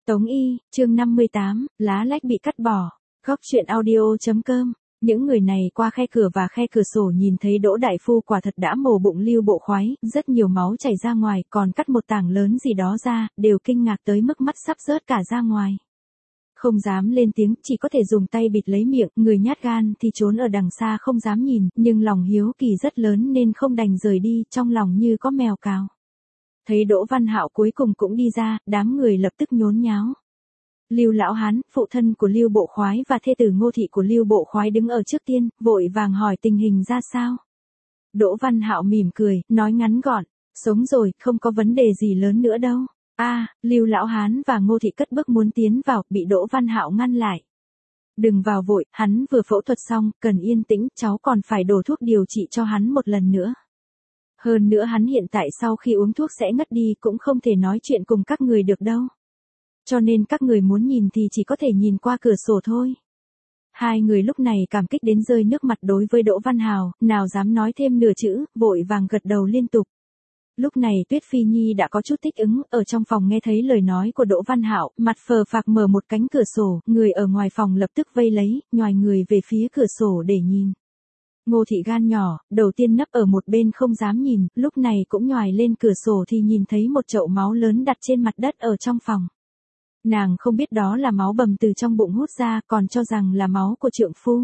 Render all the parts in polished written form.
Tống Y, chương 58, lá lách bị cắt bỏ. Góc truyện audio.com. Những người này qua khe cửa và khe cửa sổ nhìn thấy Đỗ đại phu quả thật đã mổ bụng Lưu Bộ Khoái, rất nhiều máu chảy ra ngoài, còn cắt một tảng lớn gì đó ra, đều kinh ngạc tới mức mắt sắp rớt cả ra ngoài. Không dám lên tiếng, chỉ có thể dùng tay bịt lấy miệng, người nhát gan thì trốn ở đằng xa không dám nhìn, nhưng lòng hiếu kỳ rất lớn nên không đành rời đi, trong lòng như có mèo cào. Thấy Đỗ Văn Hạo cuối cùng cũng đi ra, đám người lập tức nhốn nháo. Lưu Lão Hán, phụ thân của Lưu Bộ Khoái và thê tử Ngô thị của Lưu Bộ Khoái đứng ở trước tiên, vội vàng hỏi tình hình ra sao. Đỗ Văn Hạo mỉm cười, nói ngắn gọn, sống rồi, không có vấn đề gì lớn nữa đâu. Lưu Lão Hán và Ngô thị cất bước muốn tiến vào, bị Đỗ Văn Hạo ngăn lại. Đừng vào vội, hắn vừa phẫu thuật xong, cần yên tĩnh, cháu còn phải đổ thuốc điều trị cho hắn một lần nữa. Hơn nữa hắn hiện tại sau khi uống thuốc sẽ ngất đi, cũng không thể nói chuyện cùng các người được đâu. Cho nên các người muốn nhìn thì chỉ có thể nhìn qua cửa sổ thôi. Hai người lúc này cảm kích đến rơi nước mặt đối với Đỗ Văn Hào, nào dám nói thêm nửa chữ, vội vàng gật đầu liên tục. Lúc này Tuyết Phi Nhi đã có chút thích ứng, ở trong phòng nghe thấy lời nói của Đỗ Văn Hạo, mặt phờ phạc mở một cánh cửa sổ, người ở ngoài phòng lập tức vây lấy, nhoài người về phía cửa sổ để nhìn. Ngô thị gan nhỏ, đầu tiên nấp ở một bên không dám nhìn, lúc này cũng nhoài lên cửa sổ thì nhìn thấy một chậu máu lớn đặt trên mặt đất ở trong phòng. Nàng không biết đó là máu bầm từ trong bụng hút ra, còn cho rằng là máu của trượng phu.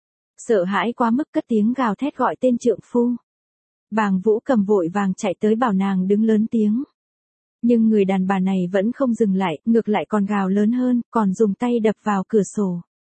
Sợ hãi quá mức cất tiếng gào thét gọi tên trượng phu. Bàng Vũ Cầm vội vàng chạy tới bảo nàng đứng lớn tiếng. Nhưng người đàn bà này vẫn không dừng lại, ngược lại còn gào lớn hơn, còn dùng tay đập vào cửa sổ.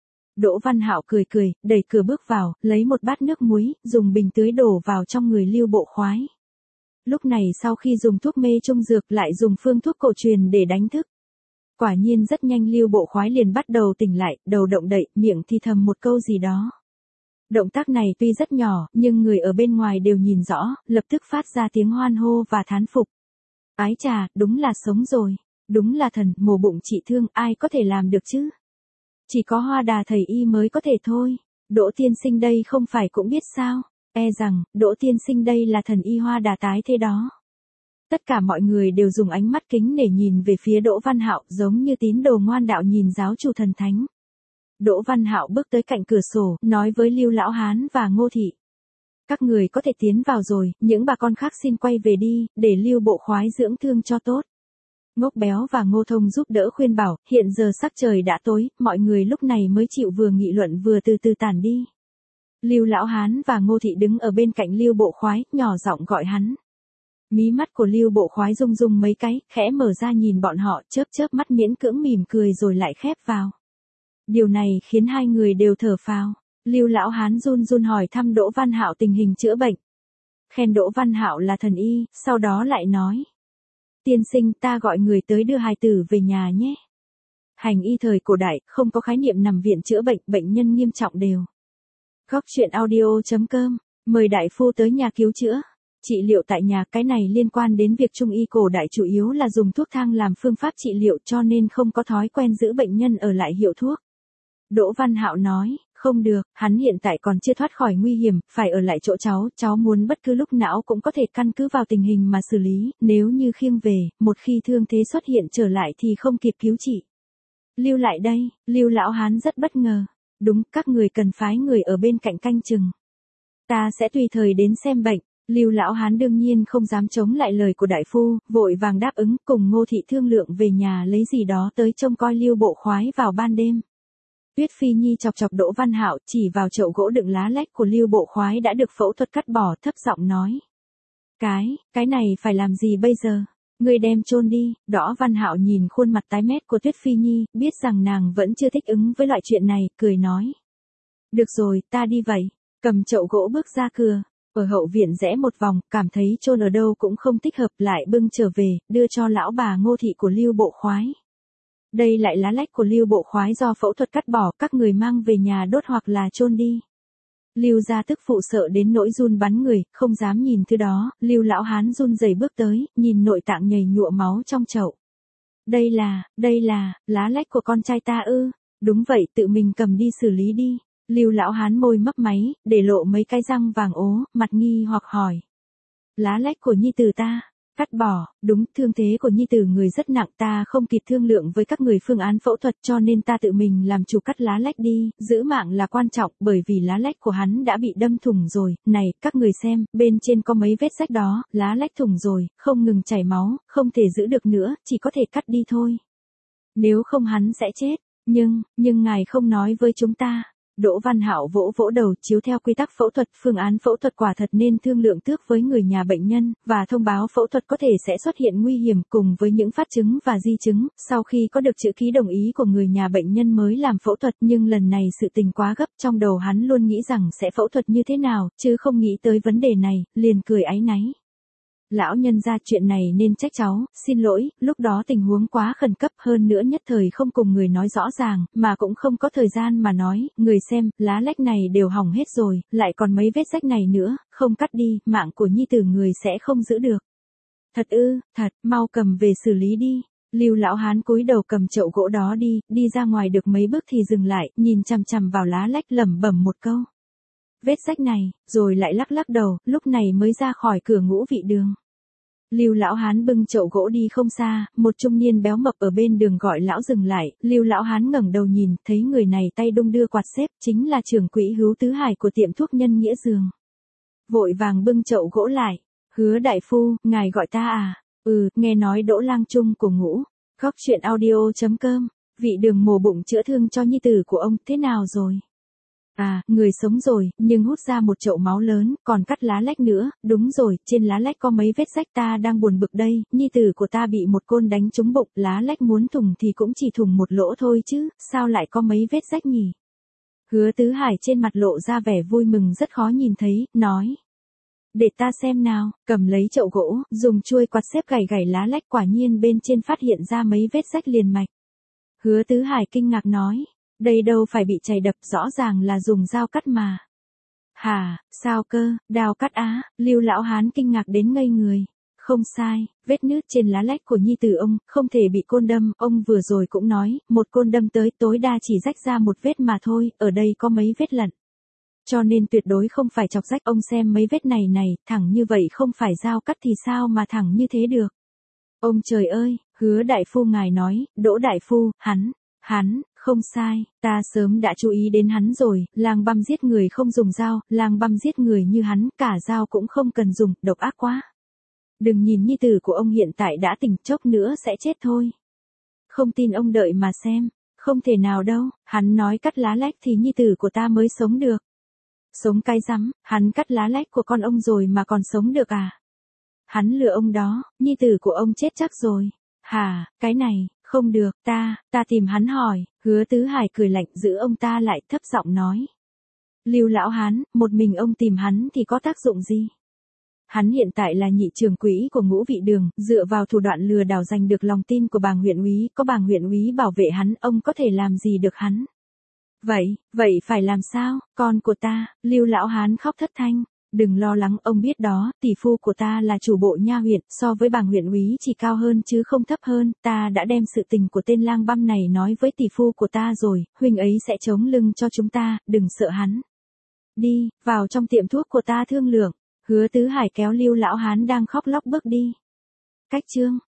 Đỗ Văn Hạo cười cười, đẩy cửa bước vào, lấy một bát nước muối, dùng bình tưới đổ vào trong người Lưu Bộ Khoái. Lúc này sau khi dùng thuốc mê trung dược lại dùng phương thuốc cổ truyền để đánh thức. Quả nhiên rất nhanh Lưu Bộ Khoái liền bắt đầu tỉnh lại, đầu động đậy, miệng thì thầm một câu gì đó. Động tác này tuy rất nhỏ, nhưng người ở bên ngoài đều nhìn rõ, lập tức phát ra tiếng hoan hô và thán phục. Ái chà, đúng là sống rồi, đúng là thần, mổ bụng trị thương, ai có thể làm được chứ? Chỉ có Hoa Đà thầy y mới có thể thôi, Đỗ tiên sinh đây không phải cũng biết sao, e rằng, Đỗ tiên sinh đây là thần y Hoa Đà tái thế đó. Tất cả mọi người đều dùng ánh mắt kính nể nhìn về phía Đỗ Văn Hạo, giống như tín đồ ngoan đạo nhìn giáo chủ thần thánh. Đỗ Văn Hạo bước tới cạnh cửa sổ, nói với Lưu Lão Hán và Ngô thị. Các người có thể tiến vào rồi, những bà con khác xin quay về đi, để Lưu Bộ Khoái dưỡng thương cho tốt. Ngốc Béo và Ngô Thông giúp đỡ khuyên bảo, hiện giờ sắc trời đã tối, mọi người lúc này mới chịu vừa nghị luận vừa từ từ tản đi. Lưu Lão Hán và Ngô thị đứng ở bên cạnh Lưu Bộ Khoái, nhỏ giọng gọi hắn. Mí mắt của Lưu Bộ Khoái rung rung mấy cái, khẽ mở ra nhìn bọn họ, chớp chớp mắt miễn cưỡng mỉm cười rồi lại khép vào. Điều này khiến hai người đều thở phào. Lưu Lão Hán run run hỏi thăm Đỗ Văn Hạo tình hình chữa bệnh. Khen Đỗ Văn Hạo là thần y, sau đó lại nói. Tiên sinh, ta gọi người tới đưa hài tử về nhà nhé. Hành y thời cổ đại, không có khái niệm nằm viện chữa bệnh, bệnh nhân nghiêm trọng đều. Góc truyện audio.com, mời đại phu tới nhà cứu chữa. Trị liệu tại nhà, cái này liên quan đến việc trung y cổ đại chủ yếu là dùng thuốc thang làm phương pháp trị liệu, cho nên không có thói quen giữ bệnh nhân ở lại hiệu thuốc. Đỗ Văn Hạo nói, không được, hắn hiện tại còn chưa thoát khỏi nguy hiểm, phải ở lại chỗ cháu muốn bất cứ lúc nào cũng có thể căn cứ vào tình hình mà xử lý, nếu như khiêng về, một khi thương thế xuất hiện trở lại thì không kịp cứu trị. Lưu lại đây, Lưu Lão Hán rất bất ngờ. Đúng, các người cần phái người ở bên cạnh canh chừng. Ta sẽ tùy thời đến xem bệnh. Lưu Lão Hán đương nhiên không dám chống lại lời của đại phu, vội vàng đáp ứng, cùng Ngô thị thương lượng về nhà lấy gì đó tới trông coi Lưu Bộ Khoái vào ban đêm. Tuyết Phi Nhi chọc chọc Đỗ Văn Hạo, chỉ vào chậu gỗ đựng lá lách của Lưu Bộ Khoái đã được phẫu thuật cắt bỏ, thấp giọng nói. Cái này phải làm gì bây giờ? Ngươi đem chôn đi. Đỗ Văn Hạo nhìn khuôn mặt tái mét của Tuyết Phi Nhi, biết rằng nàng vẫn chưa thích ứng với loại chuyện này, cười nói. Được rồi, ta đi vậy. Cầm chậu gỗ bước ra cửa. Ở hậu viện rẽ một vòng, cảm thấy chôn ở đâu cũng không thích hợp, lại bưng trở về, đưa cho lão bà Ngô thị của Lưu Bộ Khoái. Đây lại lá lách của Lưu Bộ Khoái do phẫu thuật cắt bỏ, các người mang về nhà đốt hoặc là chôn đi. Lưu gia tức phụ sợ đến nỗi run bắn người, không dám nhìn thứ đó, Lưu Lão Hán run rẩy bước tới, nhìn nội tạng nhầy nhụa máu trong chậu. Đây là, lá lách của con trai ta ư? Đúng vậy, tự mình cầm đi xử lý đi. Lưu Lão Hán môi mấp máy, để lộ mấy cái răng vàng ố, mặt nghi hoặc hỏi. Lá lách của nhi tử ta, Cắt bỏ, đúng, thương thế của nhi tử người rất nặng, ta không kịp thương lượng với các người phương án phẫu thuật cho nên ta tự mình làm chủ cắt lá lách đi, giữ mạng là quan trọng bởi vì lá lách của hắn đã bị đâm thủng rồi, này, các người xem, bên trên có mấy vết rách đó, lá lách thủng rồi, không ngừng chảy máu, không thể giữ được nữa, chỉ có thể cắt đi thôi. Nếu không hắn sẽ chết, nhưng ngài không nói với chúng ta. Đỗ Văn Hạo vỗ vỗ đầu, chiếu theo quy tắc phẫu thuật, phương án phẫu thuật quả thật nên thương lượng trước với người nhà bệnh nhân, và thông báo phẫu thuật có thể sẽ xuất hiện nguy hiểm cùng với những phát chứng và di chứng, sau khi có được chữ ký đồng ý của người nhà bệnh nhân mới làm phẫu thuật, nhưng lần này sự tình quá gấp, trong đầu hắn luôn nghĩ rằng sẽ phẫu thuật như thế nào, chứ không nghĩ tới vấn đề này, liền cười áy náy. Lão nhân ra chuyện này nên trách cháu, xin lỗi, lúc đó tình huống quá khẩn cấp hơn nữa nhất thời không cùng người nói rõ ràng, mà cũng không có thời gian mà nói, người xem, lá lách này đều hỏng hết rồi, lại còn mấy vết rách này nữa, không cắt đi, mạng của nhi tử người sẽ không giữ được. Thật ư, thật, mau cầm về xử lý đi. Lưu lão hán cúi đầu cầm chậu gỗ đó đi ra ngoài được mấy bước thì dừng lại, nhìn chằm chằm vào lá lách lẩm bẩm một câu. Vết rách này, rồi lại lắc lắc đầu, lúc này mới ra khỏi cửa Ngũ Vị Đường. Lưu lão hán bưng chậu gỗ đi không xa, một trung niên béo mập ở bên đường gọi lão dừng lại, Lưu lão hán ngẩng đầu nhìn, thấy người này tay đung đưa quạt xếp, chính là trưởng quỹ Hữu Tứ Hải của tiệm thuốc Nhân Nghĩa Dường. Vội vàng bưng chậu gỗ lại, Hứa đại phu, ngài gọi ta à? Nghe nói Đỗ Lang Trung của Ngũ. Góc truyện audio.com, Vị Đường mổ bụng chữa thương cho nhi tử của ông, thế nào rồi? À, người sống rồi, nhưng hút ra một chậu máu lớn, còn cắt lá lách nữa, đúng rồi, trên lá lách có mấy vết rách, ta đang buồn bực đây, nhi tử của ta bị một côn đánh trúng bụng, lá lách muốn thủng thì cũng chỉ thủng một lỗ thôi chứ, sao lại có mấy vết rách nhỉ? Hứa Tứ Hải trên mặt lộ ra vẻ vui mừng rất khó nhìn thấy, nói. Để ta xem nào, cầm lấy chậu gỗ, dùng chuôi quạt xếp gảy gảy lá lách, quả nhiên bên trên phát hiện ra mấy vết rách liền mạch. Hứa Tứ Hải kinh ngạc nói. Đây đâu phải bị chày đập, rõ ràng là dùng dao cắt mà. Hả, sao cơ, đao cắt á, Lưu lão hán kinh ngạc đến ngây người. Không sai, vết nứt trên lá lách của nhi tử ông, không thể bị côn đâm, ông vừa rồi cũng nói, một côn đâm tới tối đa chỉ rách ra một vết mà thôi, ở đây có mấy vết lận. Cho nên tuyệt đối không phải chọc rách, ông xem mấy vết này, thẳng như vậy không phải dao cắt thì sao mà thẳng như thế được. Ông trời ơi, Hứa đại phu ngài nói, Đỗ đại phu, hắn, không sai, ta sớm đã chú ý đến hắn rồi, lang băm giết người không dùng dao, lang băm giết người như hắn, cả dao cũng không cần dùng, độc ác quá. Đừng nhìn nhi tử của ông hiện tại đã tỉnh, chốc nữa sẽ chết thôi. Không tin ông đợi mà xem, không thể nào đâu, hắn nói cắt lá lách thì nhi tử của ta mới sống được. Sống cái rắm, hắn cắt lá lách của con ông rồi mà còn sống được à? Hắn lừa ông đó, nhi tử của ông chết chắc rồi. Hả, cái này, không được, ta tìm hắn hỏi, Hứa Tứ Hải cười lạnh giữ ông ta lại, thấp giọng nói. Lưu lão hán, một mình ông tìm hắn thì có tác dụng gì? Hắn hiện tại là nhị trưởng quỹ của Ngũ Vị Đường, dựa vào thủ đoạn lừa đảo giành được lòng tin của bàng huyện úy, có bàng huyện úy bảo vệ hắn, ông có thể làm gì được hắn? Vậy phải làm sao, con của ta, Lưu lão hán khóc thất thanh. Đừng lo lắng, ông biết đó, tỷ phu của ta là chủ bộ nha huyện, so với bàng huyện úy chỉ cao hơn chứ không thấp hơn, ta đã đem sự tình của tên lang băm này nói với tỷ phu của ta rồi, huynh ấy sẽ chống lưng cho chúng ta, đừng sợ hắn. Đi, vào trong tiệm thuốc của ta thương lượng. Hứa Tứ Hải kéo Lưu lão hán đang khóc lóc bước đi. Cách chương